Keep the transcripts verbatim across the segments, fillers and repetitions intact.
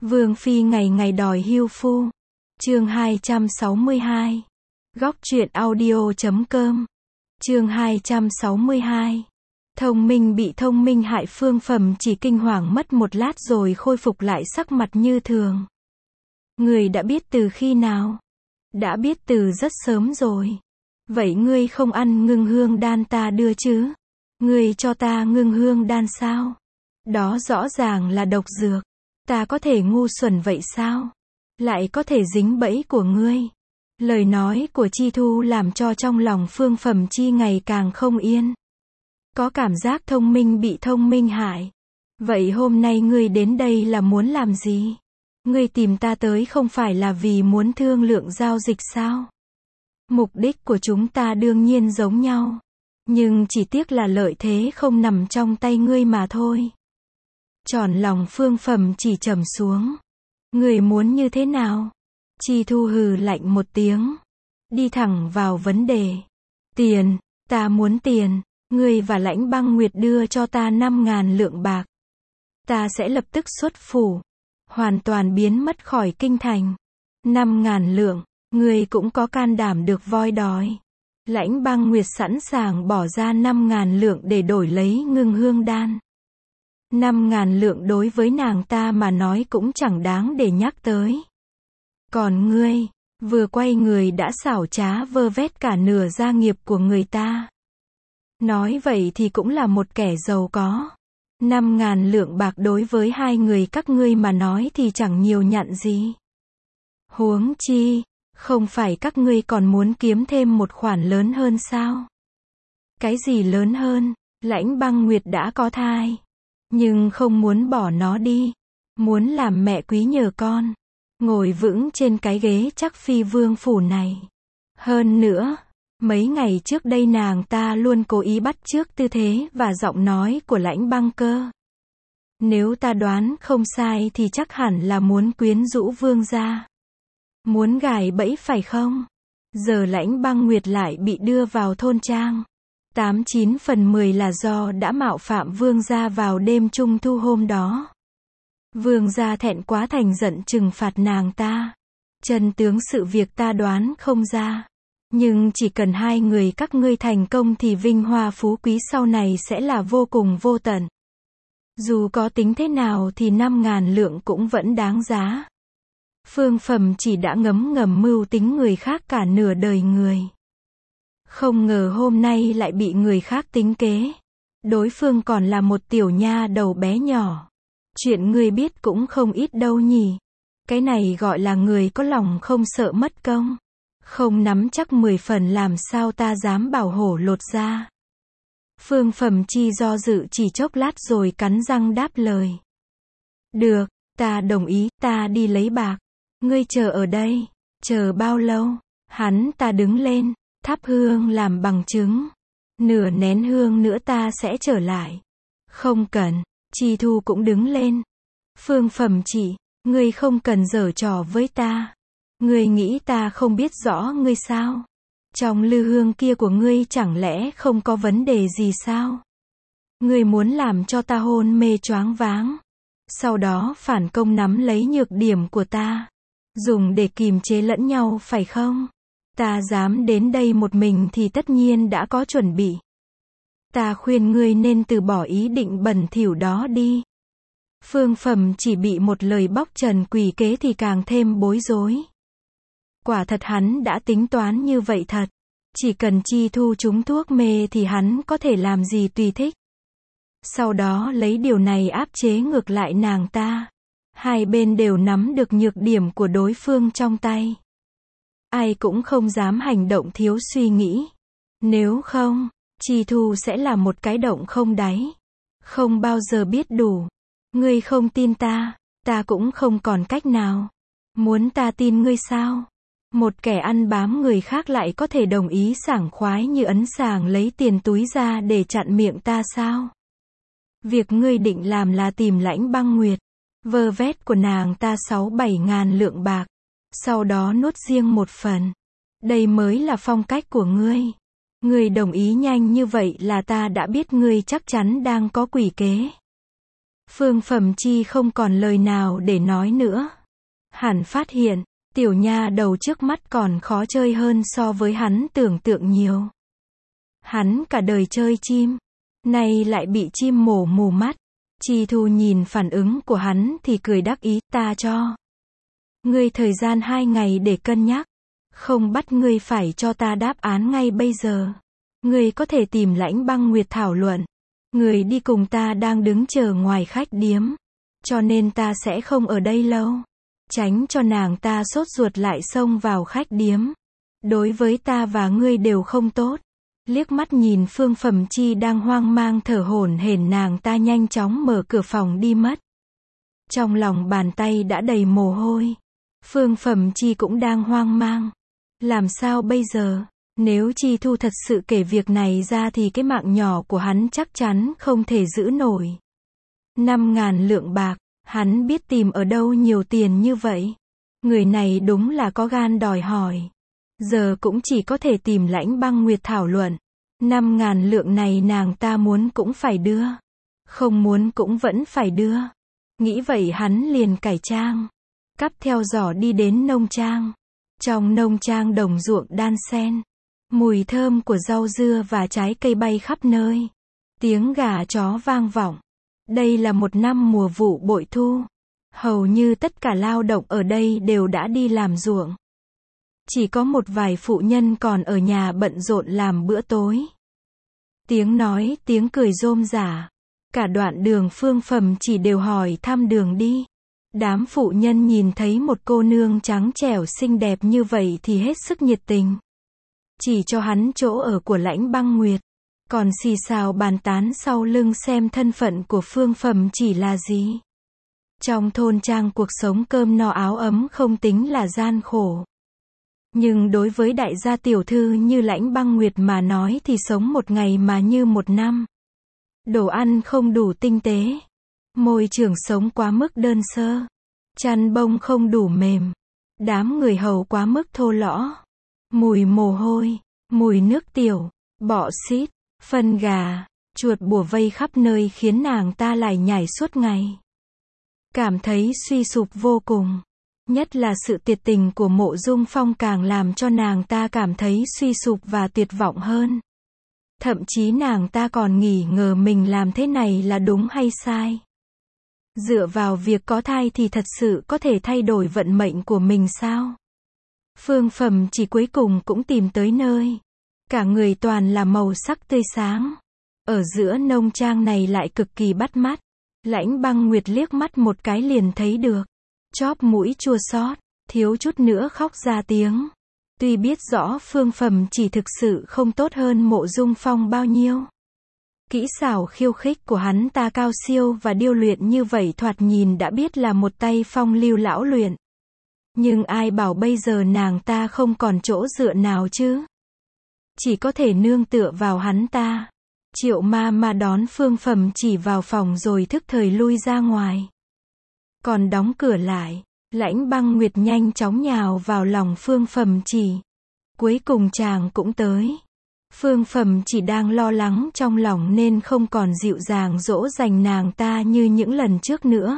Vương phi ngày ngày đòi hưu phu. Chương hai trăm sáu mươi hai. Góc truyện audio chấm com. Chương hai trăm sáu mươi hai. Thông minh bị thông minh hại. Phương Phẩm chỉ kinh hoàng mất một lát rồi khôi phục lại sắc mặt như thường. Người đã biết từ khi nào? Đã biết từ rất sớm rồi. Vậy ngươi không ăn ngưng hương đan ta đưa chứ? Ngươi cho ta ngưng hương đan sao? Đó rõ ràng là độc dược. Ta có thể ngu xuẩn vậy sao? Lại có thể dính bẫy của ngươi. Lời nói của Chi Thu làm cho trong lòng Phương Phẩm Chi ngày càng không yên. Có cảm giác thông minh bị thông minh hại. Vậy hôm nay ngươi đến đây là muốn làm gì? Ngươi tìm ta tới không phải là vì muốn thương lượng giao dịch sao? Mục đích của chúng ta đương nhiên giống nhau. Nhưng chỉ tiếc là lợi thế không nằm trong tay ngươi mà thôi. Tròn lòng Phương Phẩm chỉ trầm xuống. Người muốn như thế nào? Chi Thu hừ lạnh một tiếng. Đi thẳng vào vấn đề. Tiền, ta muốn tiền. Ngươi và Lãnh Băng Nguyệt đưa cho ta năm ngàn lượng bạc. Ta sẽ lập tức xuất phủ. Hoàn toàn biến mất khỏi kinh thành. Năm ngàn lượng, ngươi cũng có can đảm được voi đòi. Lãnh Băng Nguyệt sẵn sàng bỏ ra năm ngàn lượng để đổi lấy ngưng hương đan. Năm ngàn lượng đối với nàng ta mà nói cũng chẳng đáng để nhắc tới. Còn ngươi, vừa quay người đã xảo trá vơ vét cả nửa gia nghiệp của người ta. Nói vậy thì cũng là một kẻ giàu có. Năm ngàn lượng bạc đối với hai người các ngươi mà nói thì chẳng nhiều nhặn gì. Huống chi, không phải các ngươi còn muốn kiếm thêm một khoản lớn hơn sao? Cái gì lớn hơn? Lãnh Băng Nguyệt đã có thai. Nhưng không muốn bỏ nó đi. Muốn làm mẹ quý nhờ con. Ngồi vững trên cái ghế chắc phi vương phủ này. Hơn nữa, mấy ngày trước đây nàng ta luôn cố ý bắt chước tư thế và giọng nói của Lãnh Băng Cơ. Nếu ta đoán không sai thì chắc hẳn là muốn quyến rũ vương gia. Muốn gài bẫy phải không? Giờ Lãnh Băng Nguyệt lại bị đưa vào thôn trang. Tám chín phần mười là do đã mạo phạm vương gia vào đêm trung thu hôm đó. Vương gia thẹn quá thành giận trừng phạt nàng ta. Chân tướng sự việc ta đoán không ra. Nhưng chỉ cần hai người các ngươi thành công thì vinh hoa phú quý sau này sẽ là vô cùng vô tận. Dù có tính thế nào thì năm ngàn lượng cũng vẫn đáng giá. Phương Phẩm chỉ đã ngấm ngầm mưu tính người khác cả nửa đời người. Không ngờ hôm nay lại bị người khác tính kế. Đối phương còn là một tiểu nha đầu bé nhỏ. Chuyện ngươi biết cũng không ít đâu nhỉ. Cái này gọi là người có lòng không sợ mất công. Không nắm chắc mười phần làm sao ta dám bảo hổ lột ra. Phương Phẩm Chi do dự chỉ chốc lát rồi cắn răng đáp lời. Được, ta đồng ý, ta đi lấy bạc. Ngươi chờ ở đây. Chờ bao lâu? Hắn ta đứng lên, thắp hương làm bằng chứng. Nửa nén hương nữa ta sẽ trở lại. Không cần. Chi Thu cũng đứng lên. Phương Phẩm Chỉ, ngươi không cần giở trò với ta. Ngươi nghĩ ta không biết rõ ngươi sao? Trong lư hương kia của ngươi chẳng lẽ không có vấn đề gì sao? Ngươi muốn làm cho ta hôn mê choáng váng. Sau đó phản công nắm lấy nhược điểm của ta. Dùng để kìm chế lẫn nhau phải không? Ta dám đến đây một mình thì tất nhiên đã có chuẩn bị. Ta khuyên ngươi nên từ bỏ ý định bẩn thỉu đó đi. Phương Phẩm chỉ bị một lời bóc trần quỷ kế thì càng thêm bối rối. Quả thật hắn đã tính toán như vậy thật. Chỉ cần Chi Thu trúng thuốc mê thì hắn có thể làm gì tùy thích. Sau đó lấy điều này áp chế ngược lại nàng ta. Hai bên đều nắm được nhược điểm của đối phương trong tay. Ai cũng không dám hành động thiếu suy nghĩ. Nếu không, Chi Thu sẽ là một cái động không đáy. Không bao giờ biết đủ. Ngươi không tin ta, ta cũng không còn cách nào. Muốn ta tin ngươi sao? Một kẻ ăn bám người khác lại có thể đồng ý sảng khoái như ấn sàng lấy tiền túi ra để chặn miệng ta sao? Việc ngươi định làm là tìm Lãnh Băng Nguyệt, vơ vét của nàng ta sáu bảy ngàn lượng bạc, sau đó nuốt riêng một phần. Đây mới là phong cách của ngươi. Ngươi đồng ý nhanh như vậy là ta đã biết ngươi chắc chắn đang có quỷ kế. Phương Phẩm Chi không còn lời nào để nói nữa. Hắn phát hiện, tiểu nha đầu trước mắt còn khó chơi hơn so với hắn tưởng tượng nhiều. Hắn cả đời chơi chim, nay lại bị chim mổ mù mắt. Chi Thu nhìn phản ứng của hắn thì cười đắc ý, ta cho ngươi thời gian hai ngày để cân nhắc, không bắt ngươi phải cho ta đáp án ngay bây giờ. Ngươi có thể tìm Lãnh Băng Nguyệt thảo luận. Người đi cùng ta đang đứng chờ ngoài khách điếm, cho nên ta sẽ không ở đây lâu, tránh cho nàng ta sốt ruột lại xông vào khách điếm. Đối với ta và ngươi đều không tốt. Liếc mắt nhìn Phương Phẩm Chi đang hoang mang thở hổn hển, nàng ta nhanh chóng mở cửa phòng đi mất. Trong lòng bàn tay đã đầy mồ hôi. Phương Phẩm Chi cũng đang hoang mang. Làm sao bây giờ? Nếu Chi Thu thật sự kể việc này ra thì cái mạng nhỏ của hắn chắc chắn không thể giữ nổi. Năm ngàn lượng bạc, hắn biết tìm ở đâu nhiều tiền như vậy. Người này đúng là có gan đòi hỏi. Giờ cũng chỉ có thể tìm Lãnh Băng Nguyệt thảo luận. Năm ngàn lượng này nàng ta muốn cũng phải đưa. Không muốn cũng vẫn phải đưa. Nghĩ vậy hắn liền cải trang. Cắp theo giỏ đi đến nông trang. Trong nông trang đồng ruộng đan xen. Mùi thơm của rau dưa và trái cây bay khắp nơi. Tiếng gà chó vang vọng. Đây là một năm mùa vụ bội thu. Hầu như tất cả lao động ở đây đều đã đi làm ruộng. Chỉ có một vài phụ nhân còn ở nhà bận rộn làm bữa tối. Tiếng nói, tiếng cười rôm rả. Cả đoạn đường Phương Phẩm Chỉ đều hỏi thăm đường đi. Đám phụ nhân nhìn thấy một cô nương trắng trẻo xinh đẹp như vậy thì hết sức nhiệt tình. Chỉ cho hắn chỗ ở của Lãnh Băng Nguyệt. Còn xì xào bàn tán sau lưng xem thân phận của Phương Phẩm Chỉ là gì. Trong thôn trang cuộc sống cơm no áo ấm không tính là gian khổ. Nhưng đối với đại gia tiểu thư như Lãnh Băng Nguyệt mà nói thì sống một ngày mà như một năm. Đồ ăn không đủ tinh tế. Môi trường sống quá mức đơn sơ. Chăn bông không đủ mềm. Đám người hầu quá mức thô lõ. Mùi mồ hôi, mùi nước tiểu, bọ xít, phân gà, chuột bủa vây khắp nơi khiến nàng ta lải nhải suốt ngày. Cảm thấy suy sụp vô cùng. Nhất là sự tuyệt tình của Mộ Dung Phong càng làm cho nàng ta cảm thấy suy sụp và tuyệt vọng hơn. Thậm chí nàng ta còn nghi ngờ mình làm thế này là đúng hay sai. Dựa vào việc có thai thì thật sự có thể thay đổi vận mệnh của mình sao? Phương Phẩm Chỉ cuối cùng cũng tìm tới nơi. Cả người toàn là màu sắc tươi sáng. Ở giữa nông trang này lại cực kỳ bắt mắt. Lãnh Băng Nguyệt liếc mắt một cái liền thấy được. Chóp mũi chua xót, thiếu chút nữa khóc ra tiếng. Tuy biết rõ Phương Phẩm Chỉ thực sự không tốt hơn Mộ Dung Phong bao nhiêu. Kỹ xảo khiêu khích của hắn ta cao siêu và điêu luyện như vậy thoạt nhìn đã biết là một tay phong lưu lão luyện. Nhưng ai bảo bây giờ nàng ta không còn chỗ dựa nào chứ? Chỉ có thể nương tựa vào hắn ta. Triệu ma ma đón Phương Phẩm Chỉ vào phòng rồi thức thời lui ra ngoài. Còn đóng cửa lại, Lãnh Băng Nguyệt nhanh chóng nhào vào lòng Phương Phẩm Chỉ. Cuối cùng chàng cũng tới. Phương Phẩm Chỉ đang lo lắng trong lòng nên không còn dịu dàng dỗ dành nàng ta như những lần trước nữa.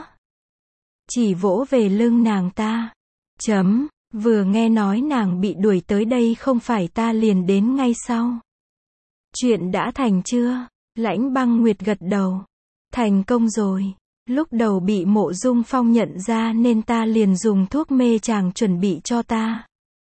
Chỉ vỗ về lưng nàng ta. Chấm, vừa nghe nói nàng bị đuổi tới đây không phải ta liền đến ngay sau. Chuyện đã thành chưa? Lãnh Băng Nguyệt gật đầu. Thành công rồi. Lúc đầu bị Mộ Dung Phong nhận ra nên ta liền dùng thuốc mê chàng chuẩn bị cho ta.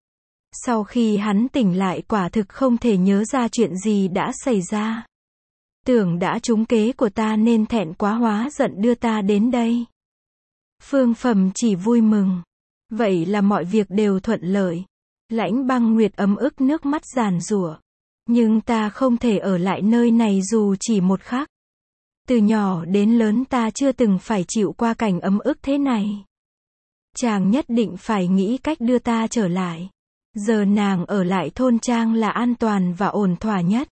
Sau khi hắn tỉnh lại quả thực không thể nhớ ra chuyện gì đã xảy ra. Tưởng đã trúng kế của ta nên thẹn quá hóa giận đưa ta đến đây. Phương Phẩm Chỉ vui mừng. Vậy là mọi việc đều thuận lợi. Lãnh Băng Nguyệt ấm ức nước mắt giàn giụa. Nhưng ta không thể ở lại nơi này dù chỉ một khắc. Từ nhỏ đến lớn ta chưa từng phải chịu qua cảnh ấm ức thế này. Chàng nhất định phải nghĩ cách đưa ta trở lại. Giờ nàng ở lại thôn trang là an toàn và ổn thỏa nhất.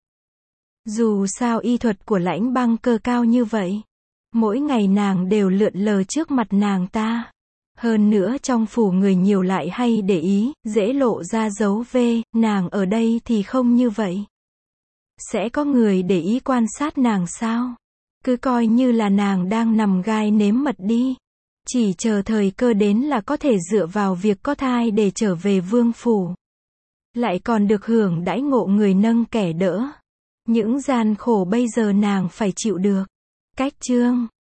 Dù sao y thuật của Lãnh Băng Cơ cao như vậy. Mỗi ngày nàng đều lượn lờ trước mặt nàng ta. Hơn nữa trong phủ người nhiều lại hay để ý, dễ lộ ra dấu vết, nàng ở đây thì không như vậy. Sẽ có người để ý quan sát nàng sao? Cứ coi như là nàng đang nằm gai nếm mật đi. Chỉ chờ thời cơ đến là có thể dựa vào việc có thai để trở về vương phủ. Lại còn được hưởng đãi ngộ người nâng kẻ đỡ. Những gian khổ bây giờ nàng phải chịu được. Cách chương